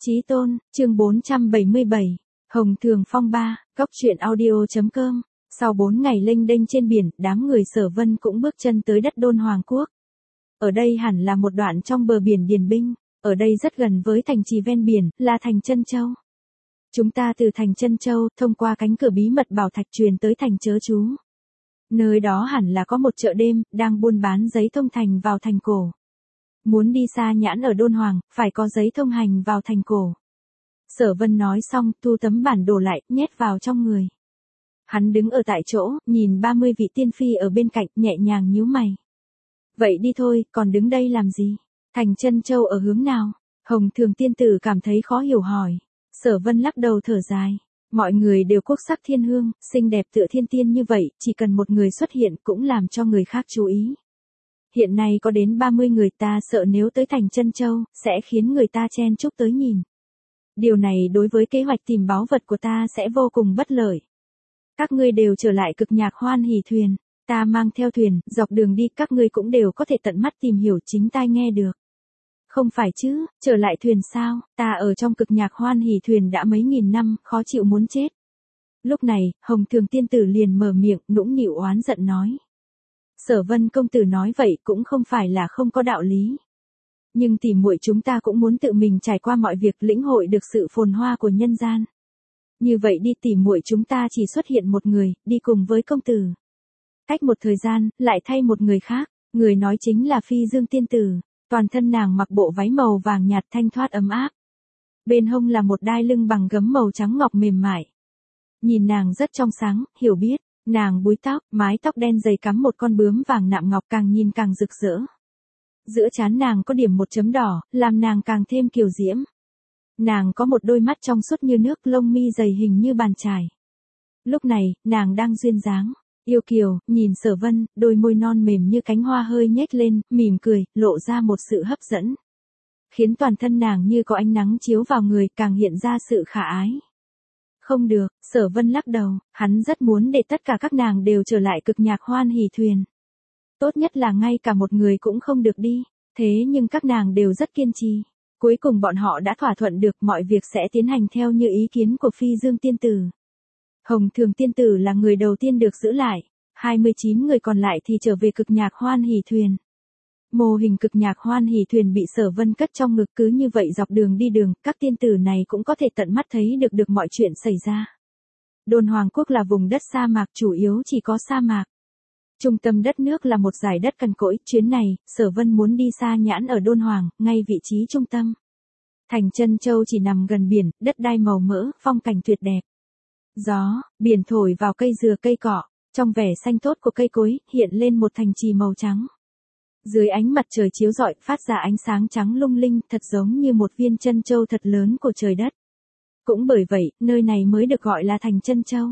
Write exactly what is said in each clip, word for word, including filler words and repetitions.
Chí tôn, chương bốn trăm bảy mươi bảy, Hồng Thường Phong ba, Cóc truyện audio.com. Sau bốn ngày lênh đênh trên biển, đám người Sở Vân cũng bước chân tới đất Đôn Hoàng Quốc. Ở đây hẳn là một đoạn trong bờ biển Điền Binh, ở đây rất gần với thành trì ven biển, là thành Trân Châu. Chúng ta từ thành Trân Châu, thông qua cánh cửa bí mật bảo thạch truyền tới thành Chớ Chú. Nơi đó hẳn là có một chợ đêm, đang buôn bán giấy thông thành vào thành cổ. Muốn đi xa nhãn ở Đôn Hoàng, phải có giấy thông hành vào thành cổ. Sở Vân nói xong, thu tấm bản đồ lại, nhét vào trong người. Hắn đứng ở tại chỗ, nhìn ba mươi vị tiên phi ở bên cạnh, nhẹ nhàng nhíu mày. Vậy đi thôi, còn đứng đây làm gì? Thành Trân Châu ở hướng nào? Hồng Thường tiên tử cảm thấy khó hiểu hỏi. Sở Vân lắc đầu thở dài. Mọi người đều quốc sắc thiên hương, xinh đẹp tựa thiên tiên như vậy, chỉ cần một người xuất hiện cũng làm cho người khác chú ý. Hiện nay có đến ba mươi người, ta sợ nếu tới thành Trân Châu, sẽ khiến người ta chen chúc tới nhìn. Điều này đối với kế hoạch tìm báu vật của ta sẽ vô cùng bất lợi. Các ngươi đều trở lại Cực Nhạc Hoan Hỷ thuyền, ta mang theo thuyền, dọc đường đi các ngươi cũng đều có thể tận mắt tìm hiểu, chính tai nghe được. Không phải chứ, trở lại thuyền sao, ta ở trong Cực Nhạc Hoan Hỷ thuyền đã mấy nghìn năm, khó chịu muốn chết. Lúc này, Hồng Thường tiên tử liền mở miệng, nũng nịu oán giận nói. Sở Vân công tử nói vậy cũng không phải là không có đạo lý. Nhưng tỉ muội chúng ta cũng muốn tự mình trải qua mọi việc, lĩnh hội được sự phồn hoa của nhân gian. Như vậy đi, tỉ muội chúng ta chỉ xuất hiện một người, đi cùng với công tử. Cách một thời gian, lại thay một người khác, người nói chính là Phi Dương tiên tử, toàn thân nàng mặc bộ váy màu vàng nhạt thanh thoát ấm áp. Bên hông là một đai lưng bằng gấm màu trắng ngọc mềm mại. Nhìn nàng rất trong sáng, hiểu biết. Nàng búi tóc, mái tóc đen dày cắm một con bướm vàng nạm ngọc càng nhìn càng rực rỡ. Giữa trán nàng có điểm một chấm đỏ, làm nàng càng thêm kiều diễm. Nàng có một đôi mắt trong suốt như nước, lông mi dày hình như bàn chải. Lúc này, nàng đang duyên dáng, yêu kiều, nhìn Sở Vân, đôi môi non mềm như cánh hoa hơi nhếch lên, mỉm cười, lộ ra một sự hấp dẫn. Khiến toàn thân nàng như có ánh nắng chiếu vào người, càng hiện ra sự khả ái. Không được, Sở Vân lắc đầu, hắn rất muốn để tất cả các nàng đều trở lại Cực Nhạc Hoan Hỷ thuyền. Tốt nhất là ngay cả một người cũng không được đi, thế nhưng các nàng đều rất kiên trì. Cuối cùng bọn họ đã thỏa thuận được mọi việc sẽ tiến hành theo như ý kiến của Phi Dương tiên tử. Hồng Thường tiên tử là người đầu tiên được giữ lại, hai mươi chín người còn lại thì trở về Cực Nhạc Hoan Hỷ thuyền. Mô hình Cực Nhạc Hoan Hỷ thuyền bị Sở Vân cất trong ngực, cứ như vậy dọc đường đi đường, các tiên tử này cũng có thể tận mắt thấy được được mọi chuyện xảy ra. Đôn Hoàng Quốc là vùng đất sa mạc, chủ yếu chỉ có sa mạc. Trung tâm đất nước là một dải đất cằn cỗi, chuyến này, Sở Vân muốn đi xa nhãn ở Đôn Hoàng, ngay vị trí trung tâm. Thành Trân Châu chỉ nằm gần biển, đất đai màu mỡ, phong cảnh tuyệt đẹp. Gió, biển thổi vào cây dừa cây cỏ, trong vẻ xanh tốt của cây cối, hiện lên một thành trì màu trắng. Dưới ánh mặt trời chiếu rọi, phát ra ánh sáng trắng lung linh, thật giống như một viên trân châu thật lớn của trời đất. Cũng bởi vậy, nơi này mới được gọi là thành Trân Châu.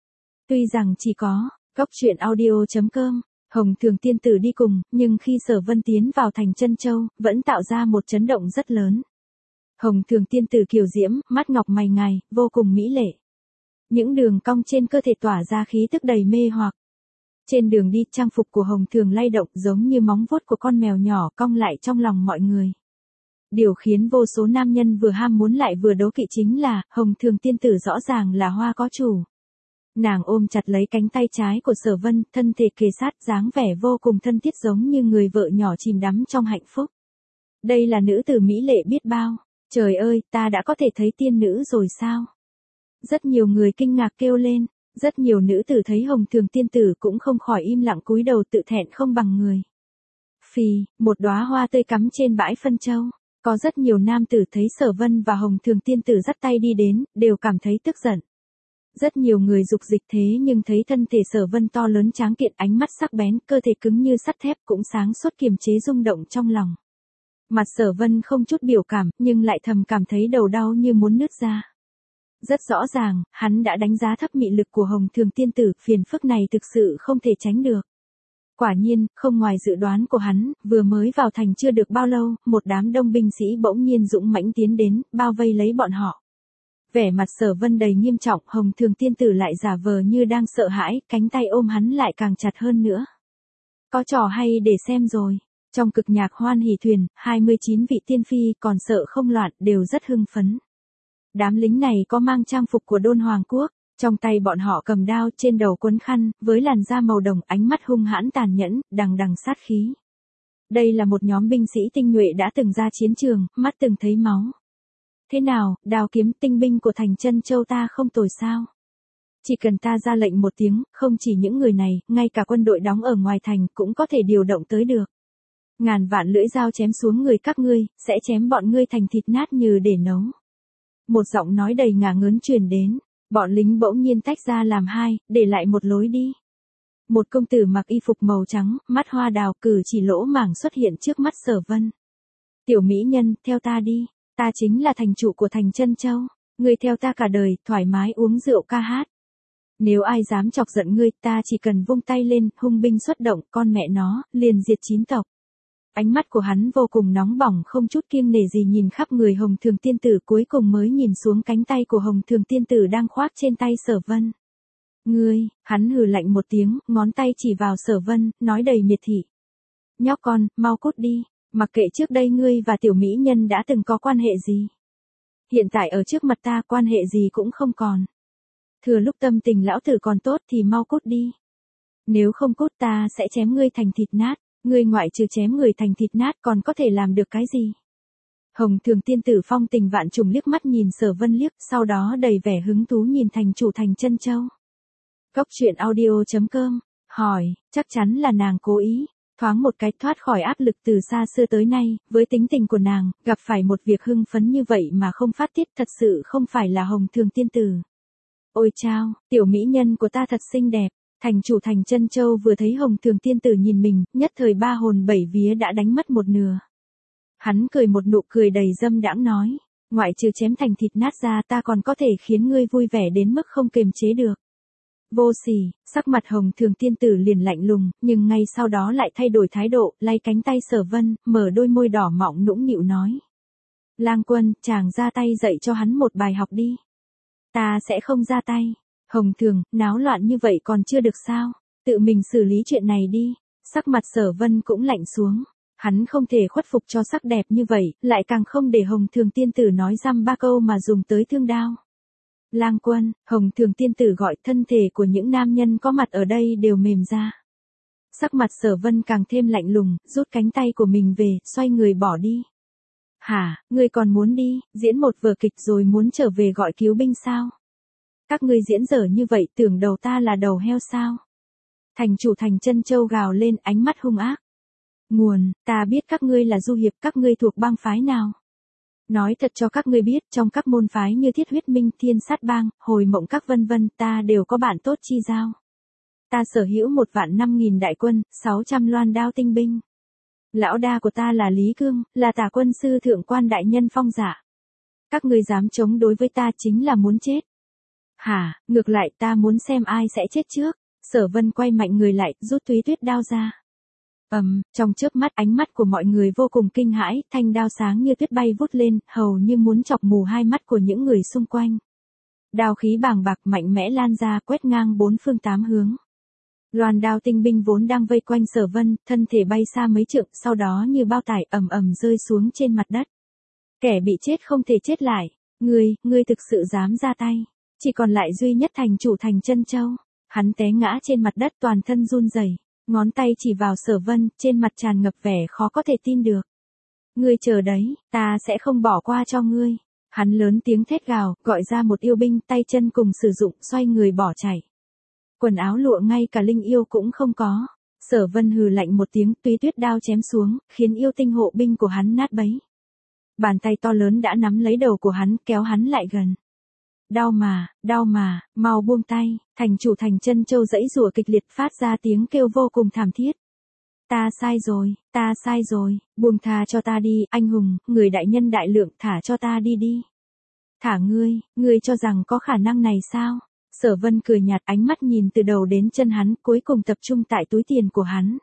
Tuy rằng chỉ có Cóc truyện audio.com, Hồng Thường tiên tử đi cùng, nhưng khi Sở Vân tiến vào thành Trân Châu, vẫn tạo ra một chấn động rất lớn. Hồng Thường tiên tử kiều diễm, mắt ngọc mày ngài, vô cùng mỹ lệ. Những đường cong trên cơ thể tỏa ra khí tức đầy mê hoặc. Trên đường đi, trang phục của Hồng Thường lay động giống như móng vuốt của con mèo nhỏ cong lại trong lòng mọi người. Điều khiến vô số nam nhân vừa ham muốn lại vừa đố kỵ chính là, Hồng Thường tiên tử rõ ràng là hoa có chủ. Nàng ôm chặt lấy cánh tay trái của Sở Vân, thân thể kề sát, dáng vẻ vô cùng thân thiết giống như người vợ nhỏ chìm đắm trong hạnh phúc. Đây là nữ tử mỹ lệ biết bao. Trời ơi, ta đã có thể thấy tiên nữ rồi sao? Rất nhiều người kinh ngạc kêu lên. Rất nhiều nữ tử thấy Hồng Thường tiên tử cũng không khỏi im lặng cúi đầu, tự thẹn không bằng người. Phì, một đóa hoa tươi cắm trên bãi phân châu. Có rất nhiều nam tử thấy Sở Vân và Hồng Thường tiên tử dắt tay đi đến, đều cảm thấy tức giận. Rất nhiều người dục dịch, thế nhưng thấy thân thể Sở Vân to lớn tráng kiện, ánh mắt sắc bén, cơ thể cứng như sắt thép, cũng sáng suốt kiềm chế rung động trong lòng. Mặt Sở Vân không chút biểu cảm, nhưng lại thầm cảm thấy đầu đau như muốn nứt ra. Rất rõ ràng, hắn đã đánh giá thấp mị lực của Hồng Thường tiên tử, phiền phức này thực sự không thể tránh được. Quả nhiên, không ngoài dự đoán của hắn, vừa mới vào thành chưa được bao lâu, một đám đông binh sĩ bỗng nhiên dũng mãnh tiến đến, bao vây lấy bọn họ. Vẻ mặt Sở Vân đầy nghiêm trọng, Hồng Thường tiên tử lại giả vờ như đang sợ hãi, cánh tay ôm hắn lại càng chặt hơn nữa. Có trò hay để xem rồi. Trong Cực Nhạc Hoan Hỷ thuyền, hai mươi chín vị tiên phi còn sợ không loạn, đều rất hưng phấn. Đám lính này có mang trang phục của Đôn Hoàng Quốc, trong tay bọn họ cầm đao, trên đầu quấn khăn, với làn da màu đồng, ánh mắt hung hãn tàn nhẫn, đằng đằng sát khí. Đây là một nhóm binh sĩ tinh nhuệ đã từng ra chiến trường, mắt từng thấy máu. Thế nào, đao kiếm tinh binh của thành Trân Châu ta không tồi sao? Chỉ cần ta ra lệnh một tiếng, không chỉ những người này, ngay cả quân đội đóng ở ngoài thành cũng có thể điều động tới được. Ngàn vạn lưỡi dao chém xuống người các ngươi, sẽ chém bọn ngươi thành thịt nát như để nấu. Một giọng nói đầy ngả ngớn truyền đến, bọn lính bỗng nhiên tách ra làm hai, để lại một lối đi. Một công tử mặc y phục màu trắng, mắt hoa đào, cử chỉ lỗ mảng xuất hiện trước mắt Sở Vân. Tiểu mỹ nhân, theo ta đi, ta chính là thành chủ của thành Trân Châu, ngươi theo ta cả đời, thoải mái uống rượu ca hát. Nếu ai dám chọc giận ngươi, ta chỉ cần vung tay lên, hung binh xuất động, con mẹ nó, liền diệt chín tộc. Ánh mắt của hắn vô cùng nóng bỏng, không chút kiêng nể gì nhìn khắp người Hồng Thường Tiên Tử, cuối cùng mới nhìn xuống cánh tay của Hồng Thường Tiên Tử đang khoác trên tay Sở Vân. Ngươi, hắn hừ lạnh một tiếng, ngón tay chỉ vào Sở Vân, nói đầy miệt thị. Nhóc con, mau cút đi, mặc kệ trước đây ngươi và tiểu mỹ nhân đã từng có quan hệ gì. Hiện tại ở trước mặt ta quan hệ gì cũng không còn. Thừa lúc tâm tình lão tử còn tốt thì mau cút đi. Nếu không cút ta sẽ chém ngươi thành thịt nát, ngươi ngoại trừ chém người thành thịt nát còn có thể làm được cái gì? Hồng Thường Tiên Tử phong tình vạn trùng liếc mắt nhìn Sở Vân liếc, sau đó đầy vẻ hứng thú nhìn thành chủ thành Trân Châu. Cốc truyện audio chấm com, hỏi, chắc chắn là nàng cố ý, thoáng một cái thoát khỏi áp lực từ xa xưa tới nay, với tính tình của nàng, gặp phải một việc hưng phấn như vậy mà không phát tiết thật sự không phải là Hồng Thường Tiên Tử. Ôi chao, tiểu mỹ nhân của ta thật xinh đẹp. Thành chủ thành Trân Châu vừa thấy Hồng Thường Tiên Tử nhìn mình, nhất thời ba hồn bảy vía đã đánh mất một nửa. Hắn cười một nụ cười đầy dâm đãng nói, ngoại trừ chém thành thịt nát ra ta còn có thể khiến ngươi vui vẻ đến mức không kềm chế được. Vô sỉ, sắc mặt Hồng Thường Tiên Tử liền lạnh lùng, nhưng ngay sau đó lại thay đổi thái độ, lay cánh tay Sở Vân, mở đôi môi đỏ mọng nũng nịu nói. Lang Quân, chàng ra tay dạy cho hắn một bài học đi. Ta sẽ không ra tay. Hồng Thường, náo loạn như vậy còn chưa được sao, tự mình xử lý chuyện này đi. Sắc mặt Sở Vân cũng lạnh xuống, hắn không thể khuất phục cho sắc đẹp như vậy, lại càng không để Hồng Thường Tiên Tử nói dăm ba câu mà dùng tới thương đao. Lang Quân, Hồng Thường Tiên Tử gọi, thân thể của những nam nhân có mặt ở đây đều mềm ra. Sắc mặt Sở Vân càng thêm lạnh lùng, rút cánh tay của mình về, xoay người bỏ đi. Hả, ngươi còn muốn đi, diễn một vở kịch rồi muốn trở về gọi cứu binh sao? Các ngươi diễn dở như vậy tưởng đầu ta là đầu heo sao? Thành chủ thành Trân Châu gào lên, ánh mắt hung ác. Nguồn, ta biết các ngươi là du hiệp, các ngươi thuộc bang phái nào? Nói thật cho các ngươi biết, trong các môn phái như Thiết Huyết Minh, Thiên Sát Bang, Hồi Mộng các vân vân, ta đều có bạn tốt chi giao. Ta sở hữu một vạn năm nghìn đại quân, sáu trăm loan đao tinh binh. Lão đa của ta là Lý Cương, là tả quân sư thượng quan đại nhân Phong Dạ. Các ngươi dám chống đối với ta chính là muốn chết. Hả, ngược lại ta muốn xem ai sẽ chết trước. Sở Vân quay mạnh người lại, rút túy tuyết đao ra. Ầm, um, trong chớp mắt ánh mắt của mọi người vô cùng kinh hãi, thanh đao sáng như tuyết bay vút lên, hầu như muốn chọc mù hai mắt của những người xung quanh. Đao khí bàng bạc mạnh mẽ lan ra, quét ngang bốn phương tám hướng. Loan đao tinh binh vốn đang vây quanh Sở Vân, thân thể bay xa mấy trượng, sau đó như bao tải ầm ầm rơi xuống trên mặt đất. Kẻ bị chết không thể chết lại, ngươi, ngươi thực sự dám ra tay. Chỉ còn lại duy nhất thành chủ thành Trân Châu. Hắn té ngã trên mặt đất toàn thân run rẩy, ngón tay chỉ vào Sở Vân, trên mặt tràn ngập vẻ khó có thể tin được. Ngươi chờ đấy, ta sẽ không bỏ qua cho ngươi. Hắn lớn tiếng thét gào, gọi ra một yêu binh, tay chân cùng sử dụng, xoay người bỏ chạy. Quần áo lụa ngay cả linh yêu cũng không có. Sở Vân hừ lạnh một tiếng, túy tuyết đao chém xuống, khiến yêu tinh hộ binh của hắn nát bấy. Bàn tay to lớn đã nắm lấy đầu của hắn, kéo hắn lại gần. Đau mà, đau mà, mau buông tay. Thành chủ thành Trân Châu giãy giụa kịch liệt, phát ra tiếng kêu vô cùng thảm thiết. Ta sai rồi, ta sai rồi, buông tha cho ta đi, anh hùng, người đại nhân đại lượng, thả cho ta đi đi. Thả ngươi, ngươi cho rằng có khả năng này sao? Sở Vân cười nhạt, ánh mắt nhìn từ đầu đến chân hắn, cuối cùng tập trung tại túi tiền của hắn.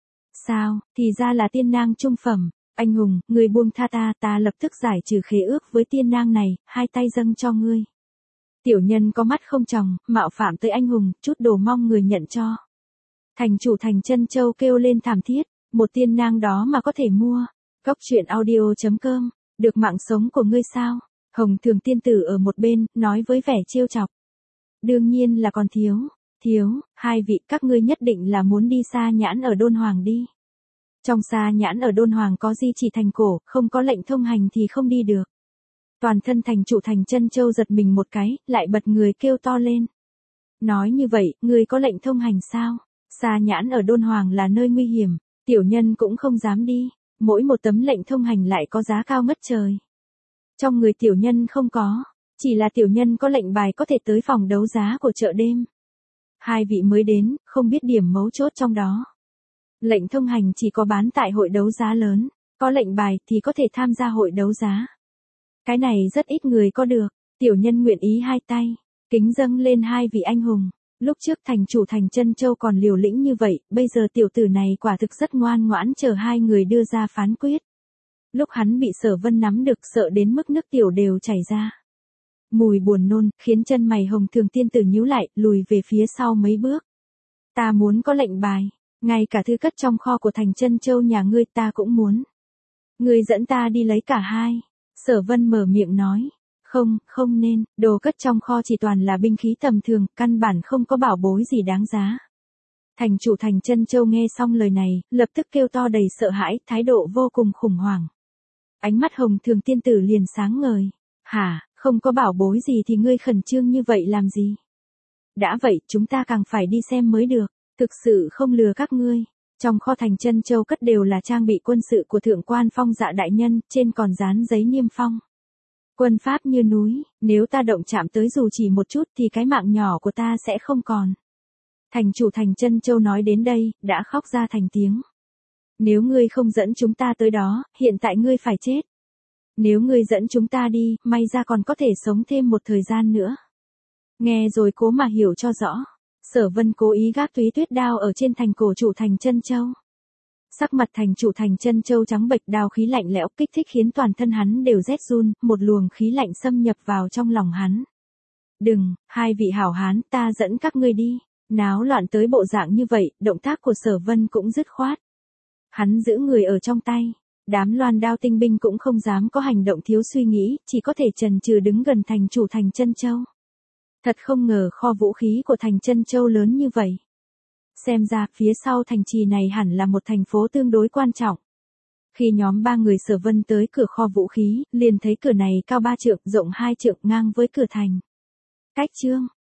Sao, thì ra là tiên nang trung phẩm. Anh hùng, ngươi buông tha ta, ta lập tức giải trừ khế ước với tiên nang này, hai tay dâng cho ngươi. Tiểu nhân có mắt không tròng, mạo phạm tới anh hùng, chút đồ mong người nhận cho. Thành chủ thành Trân Châu kêu lên thảm thiết, một tiên nang đó mà có thể mua. Cốc truyện audio chấm com, được mạng sống của ngươi sao? Hồng Thường tiên tử ở một bên, nói với vẻ trêu chọc. Đương nhiên là còn thiếu, thiếu, hai vị các ngươi nhất định là muốn đi Sa Nhãn ở Đôn Hoàng đi. Trong Sa Nhãn ở Đôn Hoàng có di chỉ thành cổ, không có lệnh thông hành thì không đi được. Toàn thân thành chủ Thành Chân Châu giật mình một cái, lại bật người kêu to lên. Nói như vậy, ngươi có lệnh thông hành sao? Sa Nhãn ở Đôn Hoàng là nơi nguy hiểm, tiểu nhân cũng không dám đi, mỗi một tấm lệnh thông hành lại có giá cao ngất trời. Trong người tiểu nhân không có, chỉ là tiểu nhân có lệnh bài có thể tới phòng đấu giá của chợ đêm. Hai vị mới đến, không biết điểm mấu chốt trong đó. Lệnh thông hành chỉ có bán tại hội đấu giá lớn, có lệnh bài thì có thể tham gia hội đấu giá. Cái này rất ít người có được, tiểu nhân nguyện ý hai tay, kính dâng lên hai vị anh hùng. Lúc trước thành chủ Thành Chân Châu còn liều lĩnh như vậy, bây giờ tiểu tử này quả thực rất ngoan ngoãn chờ hai người đưa ra phán quyết. Lúc hắn bị Sở Vân nắm được sợ đến mức nước tiểu đều chảy ra. Mùi buồn nôn, khiến chân mày Hồng Thường tiên tử nhíu lại, lùi về phía sau mấy bước. Ta muốn có lệnh bài, ngay cả thư cất trong kho của Thành Chân Châu nhà ngươi ta cũng muốn. Ngươi dẫn ta đi lấy cả hai. Sở Vân mở miệng nói. Không, không nên, đồ cất trong kho chỉ toàn là binh khí tầm thường, căn bản không có bảo bối gì đáng giá. Thành chủ Thành Chân Châu nghe xong lời này, lập tức kêu to đầy sợ hãi, thái độ vô cùng khủng hoảng. Ánh mắt Hồng Thường tiên tử liền sáng ngời. Hả, không có bảo bối gì thì ngươi khẩn trương như vậy làm gì? Đã vậy, chúng ta càng phải đi xem mới được, thực sự không lừa các ngươi. Trong kho Thành Chân Châu cất đều là trang bị quân sự của thượng quan Phong Dạ đại nhân, trên còn dán giấy niêm phong. Quân pháp như núi, nếu ta động chạm tới dù chỉ một chút thì cái mạng nhỏ của ta sẽ không còn. Thành chủ Thành Chân Châu nói đến đây, đã khóc ra thành tiếng. Nếu ngươi không dẫn chúng ta tới đó, hiện tại ngươi phải chết. Nếu ngươi dẫn chúng ta đi, may ra còn có thể sống thêm một thời gian nữa. Nghe rồi cố mà hiểu cho rõ. Sở Vân cố ý gác túy tuyết đao ở trên thành cổ chủ Thành Chân Châu. Sắc mặt thành chủ Thành Chân Châu trắng bệch, đao khí lạnh lẽo kích thích khiến toàn thân hắn đều rét run, một luồng khí lạnh xâm nhập vào trong lòng hắn. Đừng, hai vị hảo hán, ta dẫn các ngươi đi. Náo loạn tới bộ dạng như vậy, động tác của Sở Vân cũng dứt khoát. Hắn giữ người ở trong tay. Đám loan đao tinh binh cũng không dám có hành động thiếu suy nghĩ, chỉ có thể chần chừ đứng gần thành chủ Thành Chân Châu. Thật không ngờ kho vũ khí của Thành Chân Châu lớn như vậy. Xem ra phía sau thành trì này hẳn là một thành phố tương đối quan trọng. Khi nhóm ba người Sở Vân tới cửa kho vũ khí, liền thấy cửa này cao ba trượng, rộng hai trượng, ngang với cửa thành. Cách chương